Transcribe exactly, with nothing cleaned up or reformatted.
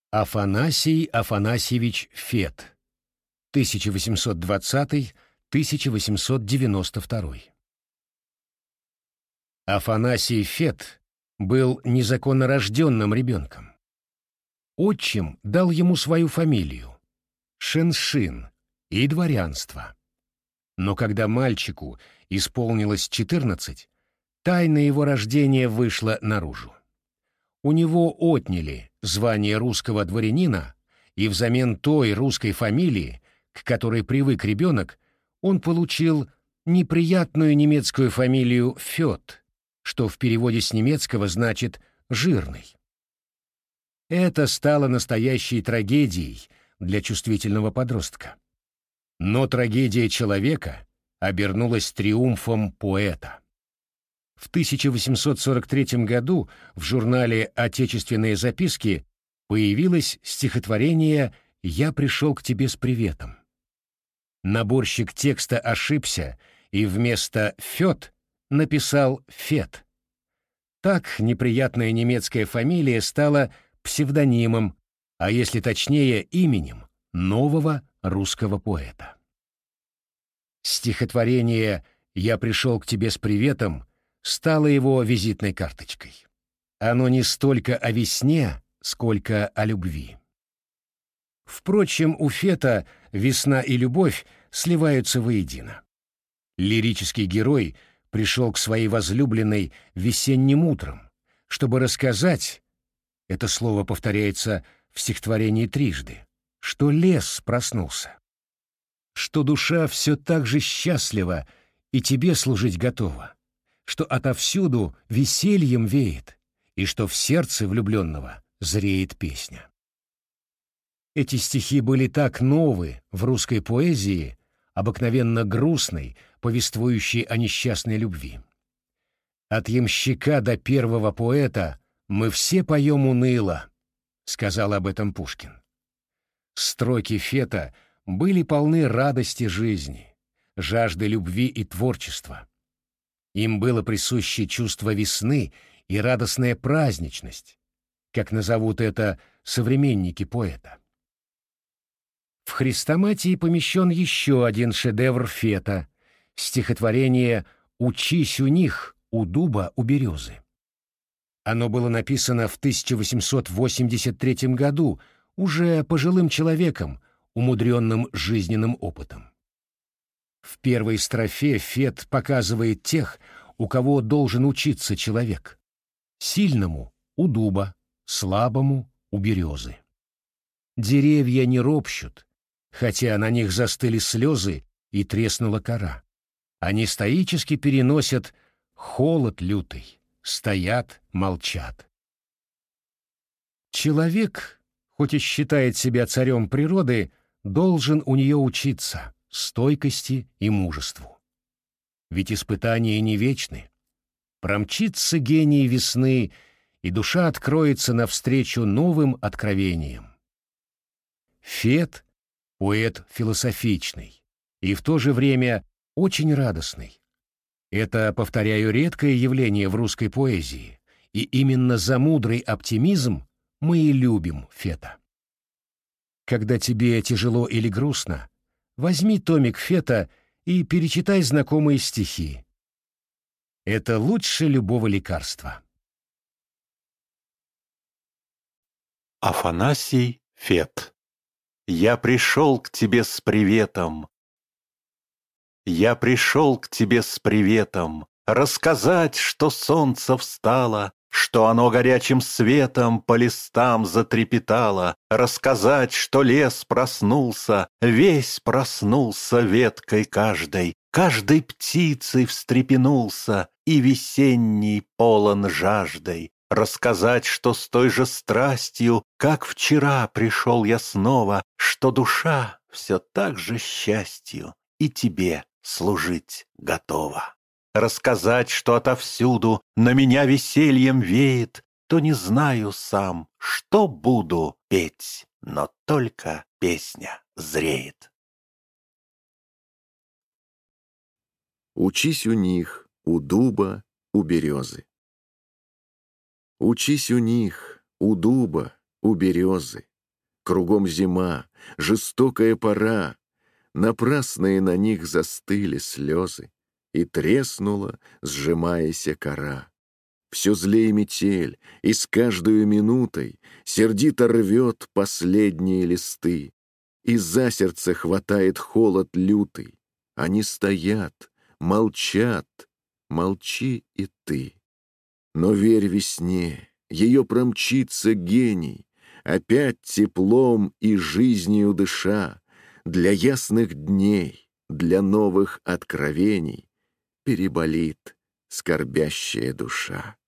Афанасий Афанасьевич Фет, тысяча восемьсот двадцатый — тысяча восемьсот девяносто второй. Афанасий Фет был незаконно рожденным ребенком. Отчим дал ему свою фамилию — Шеншин, и дворянство. Но когда мальчику исполнилось четырнадцать, тайна его рождения вышла наружу. У него отняли звание русского дворянина, и взамен той русской фамилии, к которой привык ребенок, он получил неприятную немецкую фамилию Фет, что в переводе с немецкого значит «жирный». Это стало настоящей трагедией для чувствительного подростка. Но трагедия человека обернулась триумфом поэта. В тысяча восемьсот сорок третьем году в журнале «Отечественные записки» появилось стихотворение «Я пришел к тебе с приветом». Наборщик текста ошибся и вместо «Фет» написал «Фет». Так неприятная немецкая фамилия стала псевдонимом, а если точнее именем нового русского поэта. Стихотворение «Я пришел к тебе с приветом» стало его визитной карточкой. Оно не столько о весне, сколько о любви. Впрочем, у Фета весна и любовь сливаются воедино. Лирический герой пришел к своей возлюбленной весенним утром, чтобы рассказать, это слово повторяется в стихотворении трижды, что лес проснулся, что душа все так же счастлива и тебе служить готова, что отовсюду весельем веет, и что в сердце влюбленного зреет песня. Эти стихи были так новы в русской поэзии, обыкновенно грустной, повествующей о несчастной любви. «От ямщика до первого поэта мы все поем уныло», — сказал об этом Пушкин. Строки Фета были полны радости жизни, жажды любви и творчества. Им было присуще чувство весны и радостная праздничность, как назовут это современники поэта. В хрестоматии помещен еще один шедевр Фета — стихотворение «Учись у них, у дуба, у березы». Оно было написано в тысяча восемьсот восемьдесят третьем году уже пожилым человеком, умудренным жизненным опытом. В первой строфе Фет показывает тех, у кого должен учиться человек. Сильному — у дуба, слабому — у березы. Деревья не ропщут, хотя на них застыли слезы и треснула кора. Они стоически переносят холод лютый, стоят, молчат. Человек, хоть и считает себя царем природы, должен у нее учиться стойкости и мужеству. Ведь испытания не вечны. Промчится гений весны, и душа откроется навстречу новым откровениям. Фет — поэт философичный и в то же время очень радостный. Это, повторяю, редкое явление в русской поэзии, и именно за мудрый оптимизм мы и любим Фета. Когда тебе тяжело или грустно, возьми томик Фета и перечитай знакомые стихи. Это лучше любого лекарства. Афанасий Фет. Я пришел к тебе с приветом. Я пришел к тебе с приветом, рассказать, что солнце встало, что оно горячим светом по листам затрепетало, рассказать, что лес проснулся, весь проснулся веткой каждой, каждой птицей встрепенулся и весенний полон жаждой, рассказать, что с той же страстью, как вчера пришел я снова, что душа все так же счастью и тебе служить готова. Рассказать, что отовсюду на меня весельем веет, то не знаю сам, что буду петь, но только песня зреет. Учись у них, у дуба, у березы. Учись у них, у дуба, у березы. кругом зима, жестокая пора. Напрасные на них застыли слезы, и треснула, сжимаяся кора. Все злее метель, и с каждою минутой сердито рвет последние листы, и за сердце хватает холод лютый. Они стоят, молчат, молчи и ты. Но верь весне, ее промчится гений, опять теплом и жизнью дыша, для ясных дней, для новых откровений переболит скорбящая душа.